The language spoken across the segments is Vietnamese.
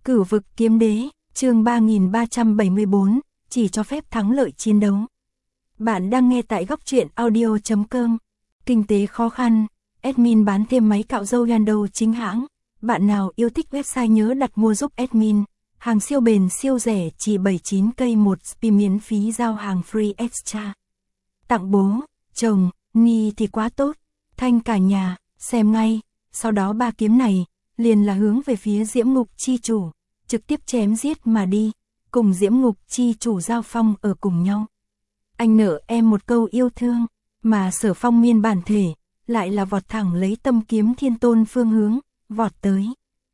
Cửu vực kiếm đế, chương 3374, chỉ cho phép thắng lợi chiến đấu. Bạn đang nghe tại góc truyện audio.com. Kinh tế khó khăn, admin bán thêm máy cạo râu Yando chính hãng. Bạn nào yêu thích website nhớ đặt mua giúp admin. Hàng siêu bền siêu rẻ chỉ 79k một spi miễn phí giao hàng free extra. Tặng bố, chồng, Ni thì quá tốt. Thanh cả nhà, xem ngay. Sau đó ba kiếm này liền là hướng về phía Diễm Ngục chi chủ, trực tiếp chém giết mà đi, cùng Diễm Ngục chi chủ giao phong ở cùng nhau. Anh nợ em một câu yêu thương, mà Sở Phong Miên bản thể lại là vọt thẳng lấy tâm kiếm thiên tôn phương hướng, vọt tới.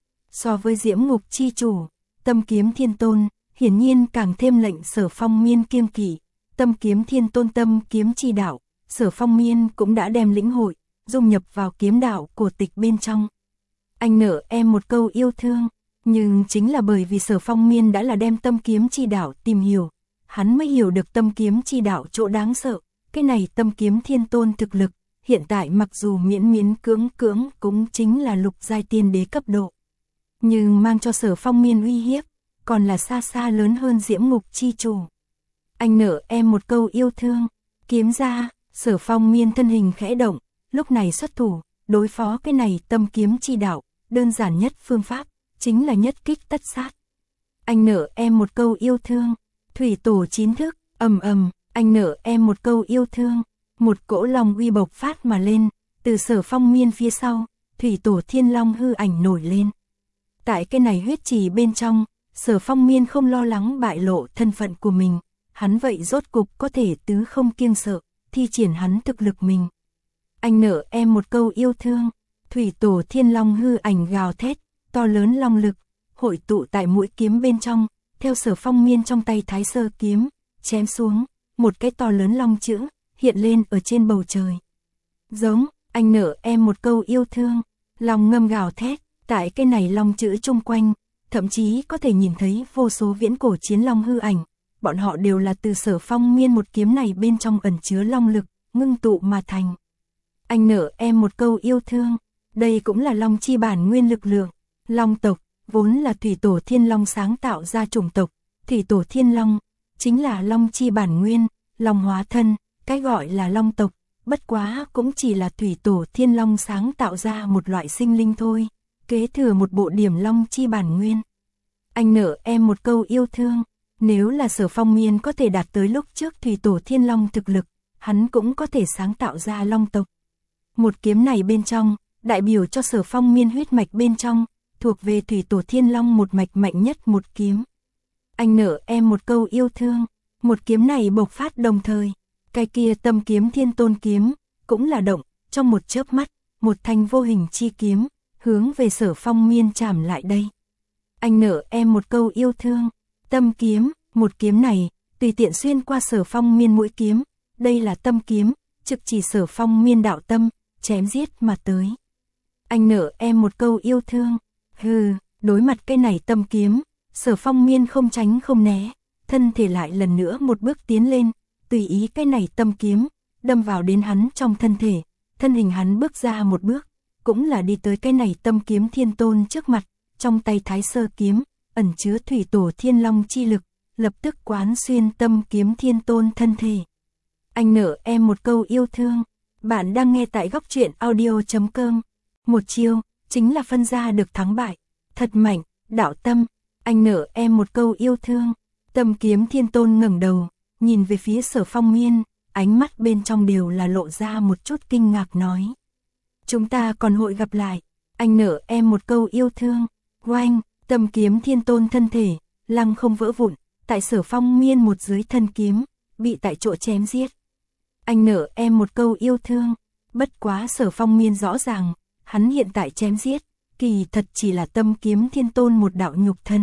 So với Diễm Ngục chi chủ, tâm kiếm thiên tôn hiển nhiên càng thêm lệnh Sở Phong Miên kiêng kỵ. Tâm kiếm thiên tôn tâm kiếm chi đạo, Sở Phong Miên cũng đã đem lĩnh hội, dung nhập vào kiếm đạo của tịch bên trong. Anh nợ em một câu yêu thương, nhưng chính là bởi vì Sở Phong Miên đã là đem tâm kiếm chi đạo tìm hiểu, hắn mới hiểu được tâm kiếm chi đạo chỗ đáng sợ. Cái này tâm kiếm thiên tôn thực lực, hiện tại mặc dù miễn miễn cưỡng cưỡng cũng chính là lục giai tiên đế cấp độ, nhưng mang cho Sở Phong Miên uy hiếp, còn là xa xa lớn hơn Diễm Ngục chi chủ. Anh nợ em một câu yêu thương, kiếm ra, Sở Phong Miên thân hình khẽ động, lúc này xuất thủ, đối phó cái này tâm kiếm chi đạo, đơn giản nhất phương pháp, chính là nhất kích tất sát. Anh nợ em một câu yêu thương, thủy tổ chín thức, ầm ầm, anh nợ em một câu yêu thương, một cỗ long uy bộc phát mà lên, từ Sở Phong Miên phía sau, thủy tổ thiên long hư ảnh nổi lên. Tại cái này huyết trì bên trong, Sở Phong Miên không lo lắng bại lộ thân phận của mình, hắn vậy rốt cục có thể tứ không kiêng sợ, thi triển hắn thực lực mình. Anh nợ em một câu yêu thương, thủy tổ thiên long hư ảnh gào thét, to lớn long lực, hội tụ tại mũi kiếm bên trong, theo Sở Phong Miên trong tay thái sơ kiếm, chém xuống, một cái to lớn long chữ, hiện lên ở trên bầu trời. Giống, anh nợ em một câu yêu thương, long ngâm gào thét, tại cái này long chữ chung quanh, thậm chí có thể nhìn thấy vô số viễn cổ chiến long hư ảnh, bọn họ đều là từ Sở Phong Miên một kiếm này bên trong ẩn chứa long lực, ngưng tụ mà thành. Anh nợ em một câu yêu thương, đây cũng là long chi bản nguyên lực lượng. Long tộc, vốn là thủy tổ thiên long sáng tạo ra chủng tộc, thủy tổ thiên long, chính là long chi bản nguyên, long hóa thân, cái gọi là long tộc, bất quá cũng chỉ là thủy tổ thiên long sáng tạo ra một loại sinh linh thôi, kế thừa một bộ điểm long chi bản nguyên. Anh nợ em một câu yêu thương, nếu là Sở Phong Miên có thể đạt tới lúc trước thủy tổ thiên long thực lực, hắn cũng có thể sáng tạo ra long tộc. Một kiếm này bên trong, đại biểu cho Sở Phong Miên huyết mạch bên trong, thuộc về thủy tổ thiên long một mạch mạnh nhất một kiếm. Anh nợ em một câu yêu thương, một kiếm này bộc phát đồng thời, cái kia tâm kiếm thiên tôn kiếm, cũng là động, trong một chớp mắt, một thanh vô hình chi kiếm, hướng về Sở Phong Miên chạm lại đây. Anh nợ em một câu yêu thương, tâm kiếm, một kiếm này, tùy tiện xuyên qua Sở Phong Miên mũi kiếm, đây là tâm kiếm, trực chỉ Sở Phong Miên đạo tâm, chém giết mà tới. Anh nợ em một câu yêu thương, hừ, đối mặt cái này tâm kiếm, Sở Phong Miên không tránh không né, thân thể lại lần nữa một bước tiến lên, tùy ý cái này tâm kiếm, đâm vào đến hắn trong thân thể, thân hình hắn bước ra một bước, cũng là đi tới cái này tâm kiếm thiên tôn trước mặt, trong tay thái sơ kiếm, ẩn chứa thủy tổ thiên long chi lực, lập tức quán xuyên tâm kiếm thiên tôn thân thể. Anh nợ em một câu yêu thương, bạn đang nghe tại góc truyện audio.com. Một chiêu, chính là phân ra được thắng bại, thật mạnh, đạo tâm, anh nợ em một câu yêu thương. Tâm kiếm thiên tôn ngẩng đầu, nhìn về phía Sở Phong Miên, ánh mắt bên trong đều là lộ ra một chút kinh ngạc nói. Chúng ta còn hội gặp lại, anh nợ em một câu yêu thương. Oanh, tâm kiếm thiên tôn thân thể, lăng không vỡ vụn, tại Sở Phong Miên một dưới thân kiếm, bị tại chỗ chém giết. Anh nợ em một câu yêu thương, bất quá Sở Phong Miên rõ ràng, hắn hiện tại chém giết, kỳ thật chỉ là tâm kiếm thiên tôn một đạo nhục thân.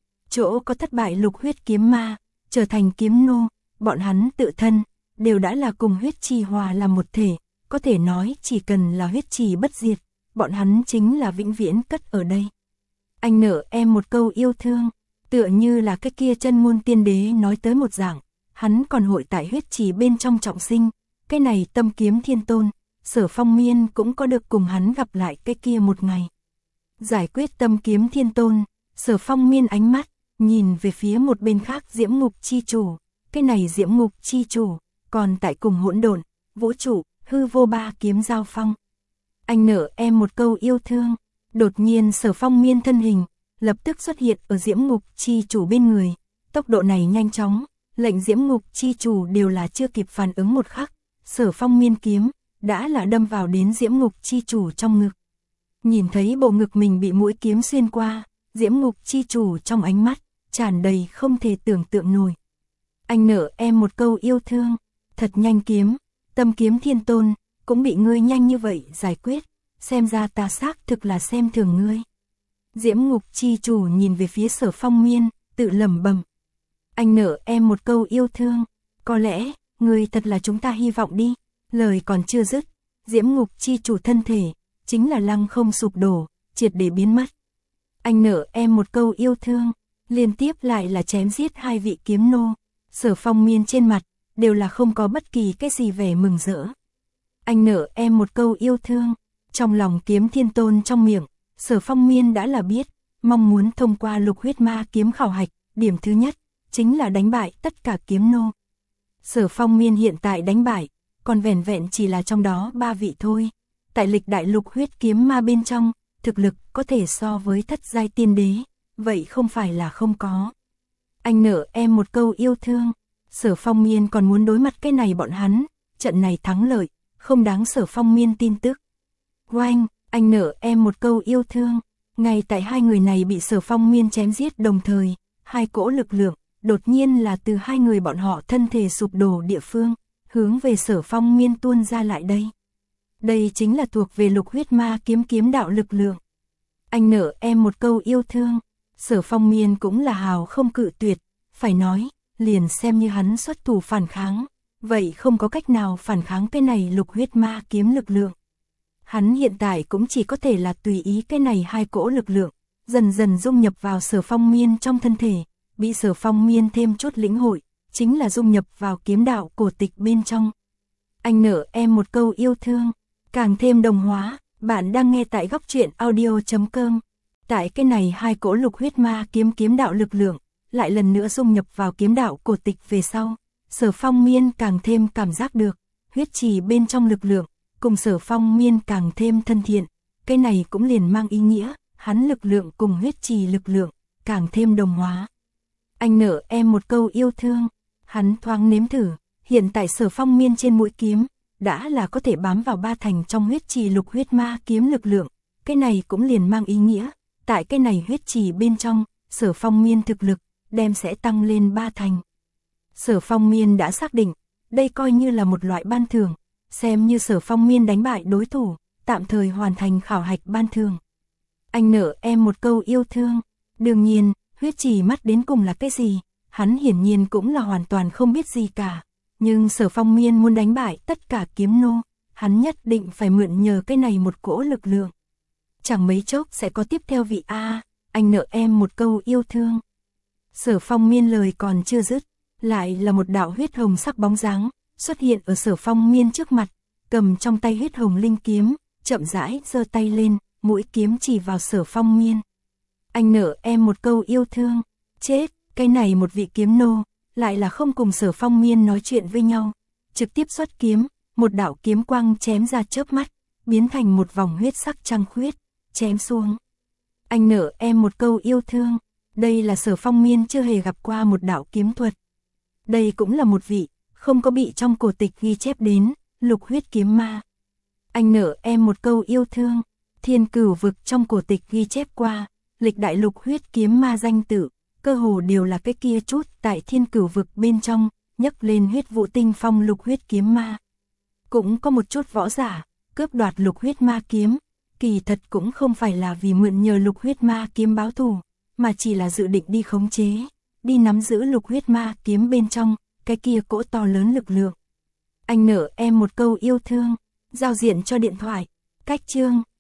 Chỗ có thất bại lục huyết kiếm ma, trở thành kiếm nô, bọn hắn tự thân, đều đã là cùng huyết trì hòa làm một thể, có thể nói chỉ cần là huyết trì bất diệt, bọn hắn chính là vĩnh viễn cất ở đây. Anh nợ em một câu yêu thương, tựa như là cái kia chân ngôn tiên đế nói tới một dạng, hắn còn hội tại huyết trì bên trong trọng sinh, cái này tâm kiếm thiên tôn, Sở Phong Miên cũng có được cùng hắn gặp lại cái kia một ngày. Giải quyết tâm kiếm thiên tôn, Sở Phong Miên ánh mắt nhìn về phía một bên khác Diễm Ngục chi chủ, cái này Diễm Ngục chi chủ còn tại cùng hỗn độn, vũ trụ, hư vô ba kiếm giao phong. Anh nợ em một câu yêu thương. Đột nhiên Sở Phong Miên thân hình lập tức xuất hiện ở Diễm Ngục chi chủ bên người, tốc độ này nhanh chóng, lệnh Diễm Ngục chi chủ đều là chưa kịp phản ứng một khắc, Sở Phong Miên kiếm đã là đâm vào đến Diễm Ngục chi chủ trong ngực. Nhìn thấy bộ ngực mình bị mũi kiếm xuyên qua, Diễm Ngục chi chủ trong ánh mắt tràn đầy không thể tưởng tượng nổi. Anh nợ em một câu yêu thương, thật nhanh kiếm, Tâm Kiếm Thiên Tôn cũng bị ngươi nhanh như vậy giải quyết, xem ra ta xác thực là xem thường ngươi. Diễm Ngục chi chủ nhìn về phía Sở Phong Miên, tự lẩm bẩm. Anh nợ em một câu yêu thương, có lẽ, ngươi thật là chúng ta hy vọng đi. Lời còn chưa dứt, Diễm Ngục chi chủ thân thể, chính là lăng không sụp đổ, triệt để biến mất. Anh nợ em một câu yêu thương, liên tiếp lại là chém giết hai vị kiếm nô. Sở Phong Miên trên mặt, đều là không có bất kỳ cái gì vẻ mừng rỡ. Anh nợ em một câu yêu thương, trong lòng Kiếm Thiên Tôn trong miệng, Sở Phong Miên đã là biết, mong muốn thông qua Lục Huyết Ma kiếm khảo hạch, điểm thứ nhất, chính là đánh bại tất cả kiếm nô. Sở Phong Miên hiện tại đánh bại, còn vẻn vẹn chỉ là trong đó 3 vị thôi. Tại lịch đại Lục Huyết kiếm ma bên trong, thực lực có thể so với thất giai tiên đế, vậy không phải là không có. Anh nợ em một câu yêu thương, Sở Phong Miên còn muốn đối mặt cái này bọn hắn, trận này thắng lợi, không đáng Sở Phong Miên tin tức. Oanh, anh nợ em một câu yêu thương, ngay tại hai người này bị Sở Phong Miên chém giết đồng thời, hai cỗ lực lượng, đột nhiên là từ hai người bọn họ thân thể sụp đổ địa phương, hướng về Sở Phong Miên tuôn ra lại đây. Đây chính là thuộc về Lục Huyết Ma kiếm kiếm đạo lực lượng. Anh nợ em một câu yêu thương, Sở Phong Miên cũng là hào không cự tuyệt, phải nói, liền xem như hắn xuất thủ phản kháng, vậy không có cách nào phản kháng cái này Lục Huyết Ma kiếm lực lượng. Hắn hiện tại cũng chỉ có thể là tùy ý cái này hai cỗ lực lượng, dần dần dung nhập vào Sở Phong Miên trong thân thể, bị Sở Phong Miên thêm chút lĩnh hội, chính là dung nhập vào kiếm đạo cổ tịch bên trong. Anh nợ em một câu yêu thương, càng thêm đồng hóa, bạn đang nghe tại góc truyện audio.com. Tại cái này hai cỗ Lục Huyết Ma kiếm kiếm đạo lực lượng, lại lần nữa dung nhập vào kiếm đạo cổ tịch về sau, Sở Phong Miên càng thêm cảm giác được, huyết trì bên trong lực lượng, cùng Sở Phong Miên càng thêm thân thiện, cái này cũng liền mang ý nghĩa, hắn lực lượng cùng huyết trì lực lượng, càng thêm đồng hóa. Anh nợ em một câu yêu thương, hắn thoáng nếm thử, hiện tại Sở Phong Miên trên mũi kiếm, đã là có thể bám vào 3 thành trong huyết trì Lục Huyết Ma kiếm lực lượng, cái này cũng liền mang ý nghĩa, tại cái này huyết trì bên trong, Sở Phong Miên thực lực, đem sẽ tăng lên 3 thành. Sở Phong Miên đã xác định, đây coi như là một loại ban thưởng, xem như Sở Phong Miên đánh bại đối thủ, tạm thời hoàn thành khảo hạch ban thưởng. Anh nợ em một câu yêu thương, đương nhiên, huyết trì mắt đến cùng là cái gì, hắn hiển nhiên cũng là hoàn toàn không biết gì cả, nhưng Sở Phong Miên muốn đánh bại tất cả kiếm nô, hắn nhất định phải mượn nhờ cái này một cỗ lực lượng. Chẳng mấy chốc sẽ có tiếp theo vị A, anh nợ em một câu yêu thương. Sở Phong Miên lời còn chưa dứt, lại là một đạo huyết hồng sắc bóng dáng xuất hiện ở Sở Phong Miên trước mặt, cầm trong tay huyết hồng linh kiếm, chậm rãi giơ tay lên, mũi kiếm chỉ vào Sở Phong Miên. Anh nợ em một câu yêu thương, chết, cái này một vị kiếm nô, lại là không cùng Sở Phong Miên nói chuyện với nhau, trực tiếp xuất kiếm, một đạo kiếm quang chém ra chớp mắt, biến thành một vòng huyết sắc trăng khuyết, chém xuống. Anh nợ em một câu yêu thương, đây là Sở Phong Miên chưa hề gặp qua một đạo kiếm thuật. Đây cũng là một vị, không có bị trong cổ tịch ghi chép đến, Lục Huyết kiếm ma. Anh nợ em một câu yêu thương, Thiên Cửu vực trong cổ tịch ghi chép qua, lịch đại Lục Huyết kiếm ma danh tự, cơ hồ đều là cái kia chút tại Thiên Cửu vực bên trong, nhấc lên huyết vụ tinh phong Lục Huyết kiếm ma. Cũng có một chút võ giả, cướp đoạt Lục Huyết ma kiếm, kỳ thật cũng không phải là vì mượn nhờ Lục Huyết ma kiếm báo thù, mà chỉ là dự định đi khống chế, đi nắm giữ Lục Huyết ma kiếm bên trong, cái kia cỗ to lớn lực lượng. Anh nợ em một câu yêu thương, giao diện cho điện thoại, cách chương,